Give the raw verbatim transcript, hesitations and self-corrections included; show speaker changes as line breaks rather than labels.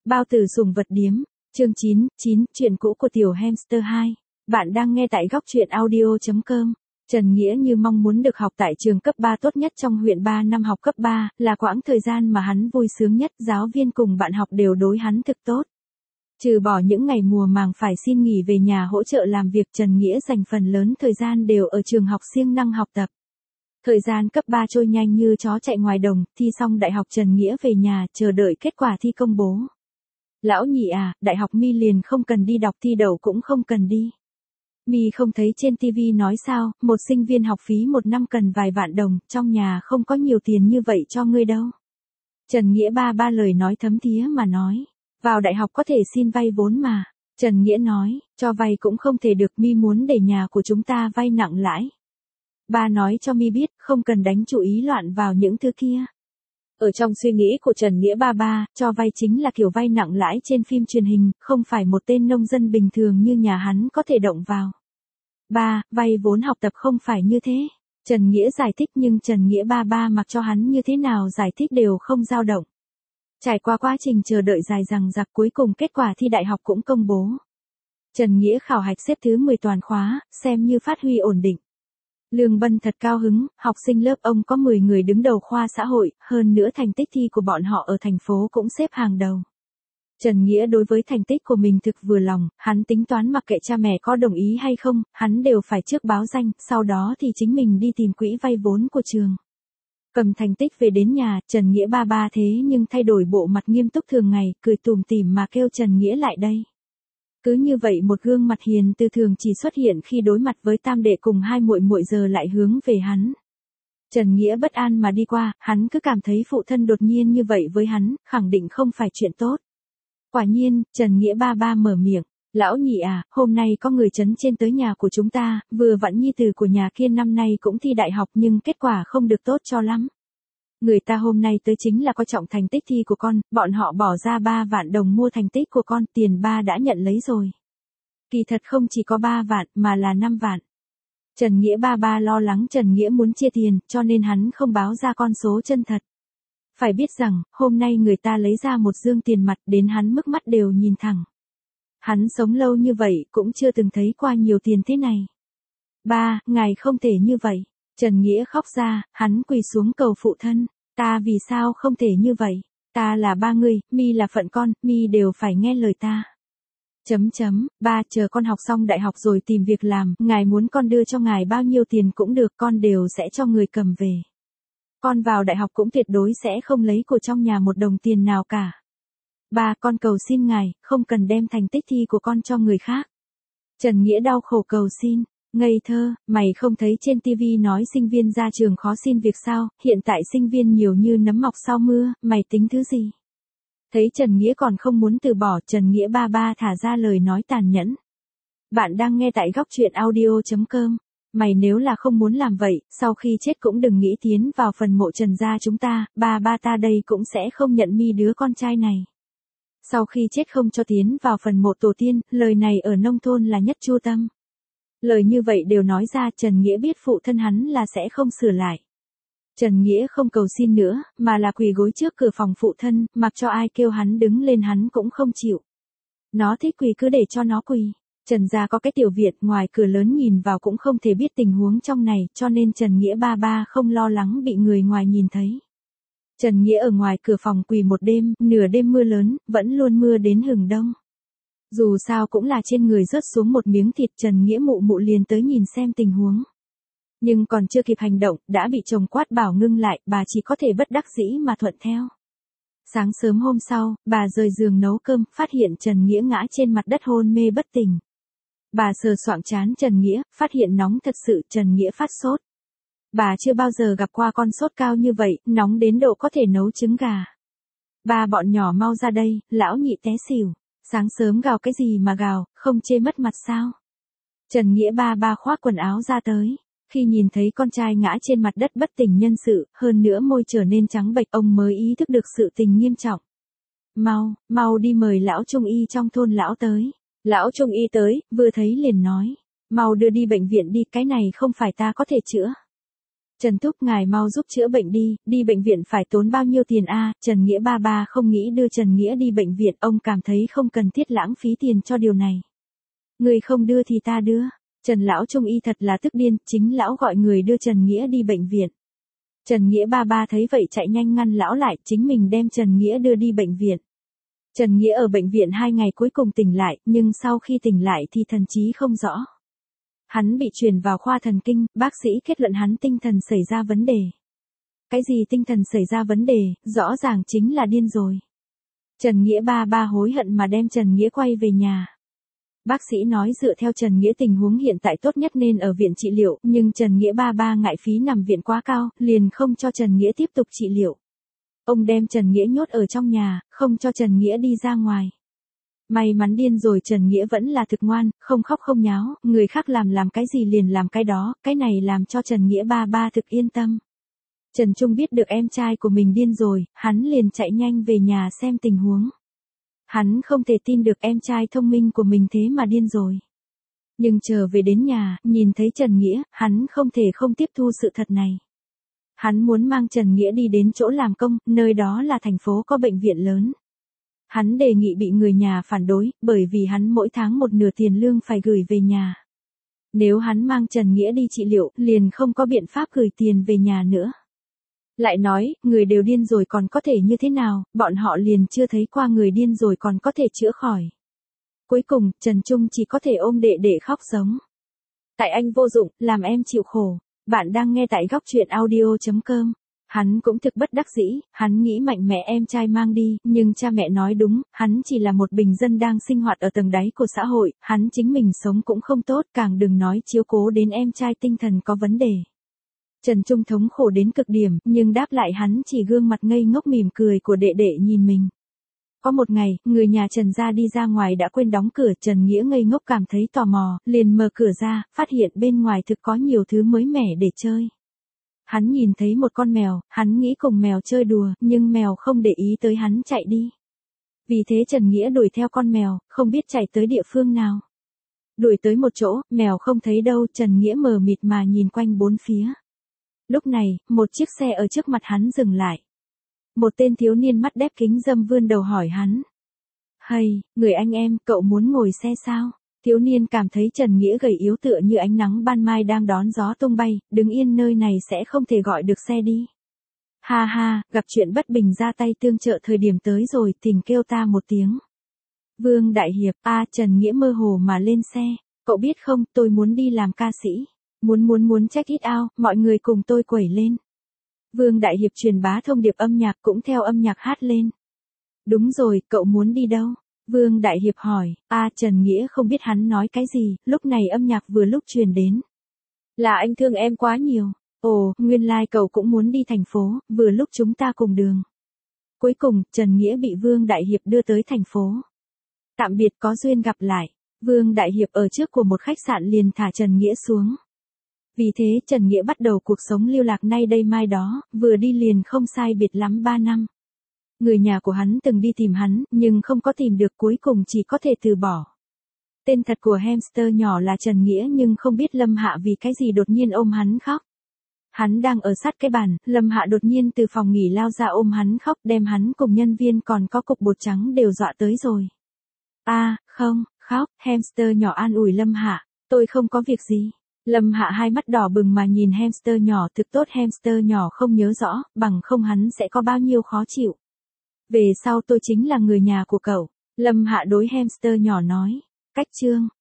Bao tử sùng vật điếm, chương chín, chín, chuyện cũ của tiểu hamster hai. Bạn đang nghe tại góc truyện audio chấm com. Trần Nghĩa như mong muốn được học tại trường cấp ba tốt nhất trong huyện. Ba năm học cấp ba là quãng thời gian mà hắn vui sướng nhất, giáo viên cùng bạn học đều đối hắn thực tốt. Trừ bỏ những ngày mùa màng phải xin nghỉ về nhà hỗ trợ làm việc, Trần Nghĩa dành phần lớn thời gian đều ở trường học siêng năng học tập. Thời gian cấp ba trôi nhanh như chó chạy ngoài đồng, thi xong đại học Trần Nghĩa về nhà chờ đợi kết quả thi công bố. Lão nhị à, đại học mi liền không cần đi đọc, thi đậu cũng không cần đi. Mi không thấy trên tivi nói sao, một sinh viên học phí một năm cần vài vạn đồng, trong nhà không có nhiều tiền như vậy cho ngươi đâu. Trần Nghĩa ba ba lời nói thấm thía mà nói, vào đại học có thể xin vay vốn mà. Trần Nghĩa nói, cho vay cũng không thể được, Mi muốn để nhà của chúng ta vay nặng lãi. Ba nói cho Mi biết, không cần đánh chủ ý loạn vào những thứ kia. Ở trong suy nghĩ của Trần Nghĩa ba ba, cho vay chính là kiểu vay nặng lãi trên phim truyền hình, không phải một tên nông dân bình thường như nhà hắn có thể động vào. Ba, vay vốn học tập không phải như thế. Trần Nghĩa giải thích, nhưng Trần Nghĩa ba ba mặc cho hắn như thế nào giải thích đều không dao động. Trải qua quá trình chờ đợi dài dằng dặc, cuối cùng kết quả thi đại học cũng công bố. Trần Nghĩa khảo hạch xếp thứ mười toàn khóa, xem như phát huy ổn định. Lương Bân thật cao hứng, học sinh lớp ông có mười người đứng đầu khoa xã hội, hơn nữa thành tích thi của bọn họ ở thành phố cũng xếp hàng đầu. Trần Nghĩa đối với thành tích của mình thực vừa lòng, hắn tính toán mặc kệ cha mẹ có đồng ý hay không, hắn đều phải trước báo danh, sau đó thì chính mình đi tìm quỹ vay vốn của trường. Cầm thành tích về đến nhà, Trần Nghĩa ba ba thế nhưng thay đổi bộ mặt nghiêm túc thường ngày, cười tủm tỉm mà kêu Trần Nghĩa lại đây. Cứ như vậy một gương mặt hiền từ thường chỉ xuất hiện khi đối mặt với tam đệ cùng hai muội muội, giờ lại hướng về hắn. Trần Nghĩa bất an mà đi qua, hắn cứ cảm thấy phụ thân đột nhiên như vậy với hắn, khẳng định không phải chuyện tốt. Quả nhiên, Trần Nghĩa ba ba mở miệng, lão nhị à, hôm nay có người trấn trên tới nhà của chúng ta, vừa vặn nhi tử của nhà kia năm nay cũng thi đại học nhưng kết quả không được tốt cho lắm. Người ta hôm nay tới chính là coi trọng thành tích thi của con, bọn họ bỏ ra ba vạn đồng mua thành tích của con, tiền ba đã nhận lấy rồi. Kỳ thật không chỉ có ba vạn mà là năm vạn. Trần Nghĩa ba ba lo lắng Trần Nghĩa muốn chia tiền, cho nên hắn không báo ra con số chân thật. Phải biết rằng, hôm nay người ta lấy ra một dương tiền mặt đến hắn mức mắt đều nhìn thẳng. Hắn sống lâu như vậy cũng chưa từng thấy qua nhiều tiền thế này. Ba, ngài không thể như vậy. Trần Nghĩa khóc ra, hắn quỳ xuống cầu phụ thân. Ta vì sao không thể như vậy? Ta là ba người, Mi là phận con, Mi đều phải nghe lời ta. Chấm chấm, ba, chờ con học xong đại học rồi tìm việc làm, ngài muốn con đưa cho ngài bao nhiêu tiền cũng được, con đều sẽ cho người cầm về. Con vào đại học cũng tuyệt đối sẽ không lấy của trong nhà một đồng tiền nào cả. Ba, con cầu xin ngài, không cần đem thành tích thi của con cho người khác. Trần Nghĩa đau khổ cầu xin. Ngây thơ, mày không thấy trên tivi nói sinh viên ra trường khó xin việc sao, hiện tại sinh viên nhiều như nấm mọc sau mưa, mày tính thứ gì? Thấy Trần Nghĩa còn không muốn từ bỏ, Trần Nghĩa ba ba thả ra lời nói tàn nhẫn. Bạn đang nghe tại góc truyện audio chấm com. Mày nếu là không muốn làm vậy, sau khi chết cũng đừng nghĩ tiến vào phần mộ Trần gia chúng ta, ba ba ta đây cũng sẽ không nhận Mi đứa con trai này. Sau khi chết không cho tiến vào phần mộ tổ tiên, lời này ở nông thôn là nhất chu tâm. Lời như vậy đều nói ra, Trần Nghĩa biết phụ thân hắn là sẽ không sửa lại. Trần Nghĩa không cầu xin nữa, mà là quỳ gối trước cửa phòng phụ thân, mặc cho ai kêu hắn đứng lên hắn cũng không chịu. Nó thích quỳ cứ để cho nó quỳ. Trần gia có cái tiểu viện, ngoài cửa lớn nhìn vào cũng không thể biết tình huống trong này, cho nên Trần Nghĩa ba ba không lo lắng bị người ngoài nhìn thấy. Trần Nghĩa ở ngoài cửa phòng quỳ một đêm, nửa đêm mưa lớn, vẫn luôn mưa đến hừng đông. Dù sao cũng là trên người rớt xuống một miếng thịt, Trần Nghĩa mụ mụ liền tới nhìn xem tình huống. Nhưng còn chưa kịp hành động, đã bị chồng quát bảo ngưng lại, bà chỉ có thể bất đắc dĩ mà thuận theo. Sáng sớm hôm sau, bà rời giường nấu cơm, phát hiện Trần Nghĩa ngã trên mặt đất hôn mê bất tỉnh. Bà sờ soạng trán Trần Nghĩa, phát hiện nóng thật sự, Trần Nghĩa phát sốt. Bà chưa bao giờ gặp qua con sốt cao như vậy, nóng đến độ có thể nấu trứng gà. Ba, bọn nhỏ mau ra đây, lão nhị té xỉu. Sáng sớm gào cái gì mà gào, không chê mất mặt sao? Trần Nghĩa ba ba khoác quần áo ra tới. Khi nhìn thấy con trai ngã trên mặt đất bất tỉnh nhân sự, hơn nữa môi trở nên trắng bệch, ông mới ý thức được sự tình nghiêm trọng. Mau, mau đi mời lão trung y trong thôn lão tới. Lão trung y tới, vừa thấy liền nói. Mau đưa đi bệnh viện đi, cái này không phải ta có thể chữa. Trần Thúc ngài mau giúp chữa bệnh đi, đi bệnh viện phải tốn bao nhiêu tiền a? Trần Nghĩa ba ba không nghĩ đưa Trần Nghĩa đi bệnh viện, ông cảm thấy không cần thiết lãng phí tiền cho điều này. Người không đưa thì ta đưa. Trần lão trung y thật là tức điên, chính lão gọi người đưa Trần Nghĩa đi bệnh viện. Trần Nghĩa ba ba thấy vậy chạy nhanh ngăn lão lại, chính mình đem Trần Nghĩa đưa đi bệnh viện. Trần Nghĩa ở bệnh viện hai ngày cuối cùng tỉnh lại, nhưng sau khi tỉnh lại thì thần trí không rõ. Hắn bị chuyển vào khoa thần kinh, bác sĩ kết luận hắn tinh thần xảy ra vấn đề. Cái gì tinh thần xảy ra vấn đề, rõ ràng chính là điên rồi. Trần Nghĩa ba ba hối hận mà đem Trần Nghĩa quay về nhà. Bác sĩ nói dựa theo Trần Nghĩa tình huống hiện tại tốt nhất nên ở viện trị liệu, nhưng Trần Nghĩa ba ba ngại phí nằm viện quá cao, liền không cho Trần Nghĩa tiếp tục trị liệu. Ông đem Trần Nghĩa nhốt ở trong nhà, không cho Trần Nghĩa đi ra ngoài. May mắn điên rồi Trần Nghĩa vẫn là thực ngoan, không khóc không nháo, người khác làm làm cái gì liền làm cái đó, cái này làm cho Trần Nghĩa ba ba thực yên tâm. Trần Trung biết được em trai của mình điên rồi, hắn liền chạy nhanh về nhà xem tình huống. Hắn không thể tin được em trai thông minh của mình thế mà điên rồi. Nhưng chờ về đến nhà, nhìn thấy Trần Nghĩa, hắn không thể không tiếp thu sự thật này. Hắn muốn mang Trần Nghĩa đi đến chỗ làm công, nơi đó là thành phố có bệnh viện lớn. Hắn đề nghị bị người nhà phản đối, bởi vì hắn mỗi tháng một nửa tiền lương phải gửi về nhà. Nếu hắn mang Trần Nghĩa đi trị liệu, liền không có biện pháp gửi tiền về nhà nữa. Lại nói, người đều điên rồi còn có thể như thế nào, bọn họ liền chưa thấy qua người điên rồi còn có thể chữa khỏi. Cuối cùng, Trần Trung chỉ có thể ôm đệ đệ khóc giống. Tại anh vô dụng, làm em chịu khổ. Bạn đang nghe tại góc truyện audio chấm com. Hắn cũng thực bất đắc dĩ, hắn nghĩ mạnh mẽ em trai mang đi, nhưng cha mẹ nói đúng, hắn chỉ là một bình dân đang sinh hoạt ở tầng đáy của xã hội, hắn chính mình sống cũng không tốt, càng đừng nói chiếu cố đến em trai tinh thần có vấn đề. Trần Trung thống khổ đến cực điểm, nhưng đáp lại hắn chỉ gương mặt ngây ngốc mỉm cười của đệ đệ nhìn mình. Có một ngày, người nhà Trần gia đi ra ngoài đã quên đóng cửa, Trần Nghĩa ngây ngốc cảm thấy tò mò, liền mở cửa ra, phát hiện bên ngoài thực có nhiều thứ mới mẻ để chơi. Hắn nhìn thấy một con mèo, hắn nghĩ cùng mèo chơi đùa, nhưng mèo không để ý tới hắn chạy đi. Vì thế Trần Nghĩa đuổi theo con mèo, không biết chạy tới địa phương nào. Đuổi tới một chỗ, mèo không thấy đâu, Trần Nghĩa mờ mịt mà nhìn quanh bốn phía. Lúc này, một chiếc xe ở trước mặt hắn dừng lại. Một tên thiếu niên mắt đép kính râm vươn đầu hỏi hắn. Hay, người anh em, cậu muốn ngồi xe sao? Thiếu niên cảm thấy Trần Nghĩa gầy yếu tựa như ánh nắng ban mai đang đón gió tung bay, đứng yên nơi này sẽ không thể gọi được xe đi. Ha ha, gặp chuyện bất bình ra tay tương trợ thời điểm tới rồi, thỉnh kêu ta một tiếng. Vương Đại Hiệp, a Trần Nghĩa mơ hồ mà lên xe, cậu biết không, tôi muốn đi làm ca sĩ. Muốn muốn muốn check it out, mọi người cùng tôi quẩy lên. Vương Đại Hiệp truyền bá thông điệp âm nhạc cũng theo âm nhạc hát lên. Đúng rồi, cậu muốn đi đâu? Vương Đại Hiệp hỏi, a Trần Nghĩa không biết hắn nói cái gì, lúc này âm nhạc vừa lúc truyền đến. Là anh thương em quá nhiều. Ồ, nguyên lai like cậu cũng muốn đi thành phố, vừa lúc chúng ta cùng đường. Cuối cùng, Trần Nghĩa bị Vương Đại Hiệp đưa tới thành phố. Tạm biệt có duyên gặp lại. Vương Đại Hiệp ở trước của một khách sạn liền thả Trần Nghĩa xuống. Vì thế Trần Nghĩa bắt đầu cuộc sống lưu lạc nay đây mai đó, vừa đi liền không sai biệt lắm ba năm. Người nhà của hắn từng đi tìm hắn, nhưng không có tìm được cuối cùng chỉ có thể từ bỏ. Tên thật của hamster nhỏ là Trần Nghĩa nhưng không biết Lâm Hạ vì cái gì đột nhiên ôm hắn khóc. Hắn đang ở sát cái bàn, Lâm Hạ đột nhiên từ phòng nghỉ lao ra ôm hắn khóc đem hắn cùng nhân viên còn có cục bột trắng đều dọa tới rồi. A, à, không, khóc, hamster nhỏ an ủi Lâm Hạ, tôi không có việc gì. Lâm Hạ hai mắt đỏ bừng mà nhìn hamster nhỏ thực tốt hamster nhỏ không nhớ rõ, bằng không hắn sẽ có bao nhiêu khó chịu. Về sau tôi chính là người nhà của cậu. Lâm Hạ đối hamster nhỏ nói. Cách chương.